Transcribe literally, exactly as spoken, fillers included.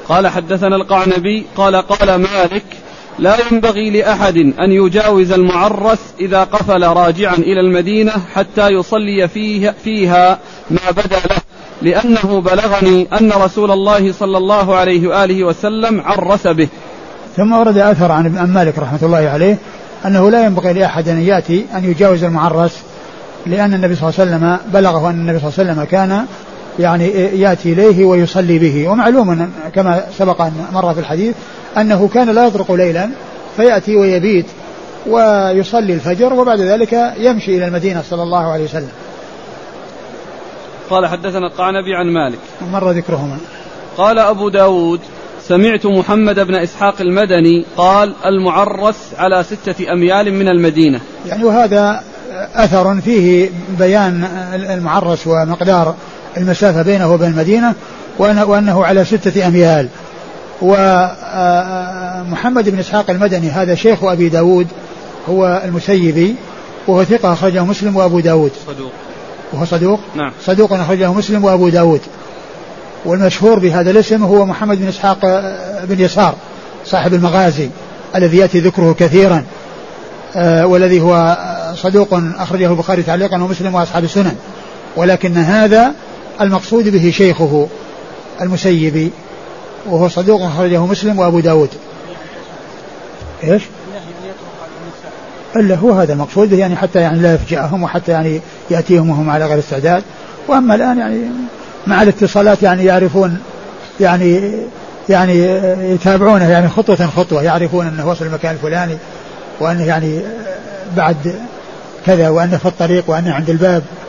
قال حدثنا القعنبي قال قال مالك لا ينبغي لأحد أن يجاوز المعرس إذا قفل راجعا إلى المدينة حتى يصلي فيه فيها ما بدا له، لأنه بلغني أن رسول الله صلى الله عليه وآله وسلم عرس به. ثم ورد أثر عن مالك رحمة الله عليه أنه لا ينبغي لأحد أن يأتي أن يجاوز المعرس، لأن النبي صلى الله عليه وسلم بلغه أن النبي صلى الله عليه وسلم كان يعني يأتي إليه ويصلي به. ومعلوم كما سبق أن مر في الحديث أنه كان لا يطرق ليلا فيأتي ويبيت ويصلي الفجر وبعد ذلك يمشي إلى المدينة صلى الله عليه وسلم. قال حدثنا القعنبي عن مالك مر ذكرهما. قال أبو داود سمعت محمد بن إسحاق المدني قال المعرس على ستة أميال من المدينة. يعني وهذا أثر فيه بيان المعرس ومقدار المسافة بينه وبين المدينة وأنه على ستة أميال. ومحمد بن إسحاق المدني هذا شيخ أبي داود هو المسيبي وهو ثقة أخرجه مسلم وأبو داود. صدوق. وهو صدوق؟ نعم. صدوق أخرجه مسلم وأبو داود. والمشهور بهذا الاسم هو محمد بن إسحاق بن يسار صاحب المغازي الذي يأتي ذكره كثيرا آه والذي هو صدوق أخرجه البخاري تعليقا ومسلم وأصحاب السنن، ولكن هذا المقصود به شيخه المسيبي وهو صدوق أخرجه مسلم وأبو داود. إيش؟ إلا هو هذا المقصود به، يعني حتى يعني لا يفجأهم وحتى يعني يأتيهم وهم على غير استعداد. وأما الآن يعني مع الاتصالات يعني يعرفون يعني يعني يتابعونه يعني خطوة خطوة، يعرفون أنه وصل المكان الفلاني وأنه يعني بعد كذا وأنه في الطريق وأنه عند الباب.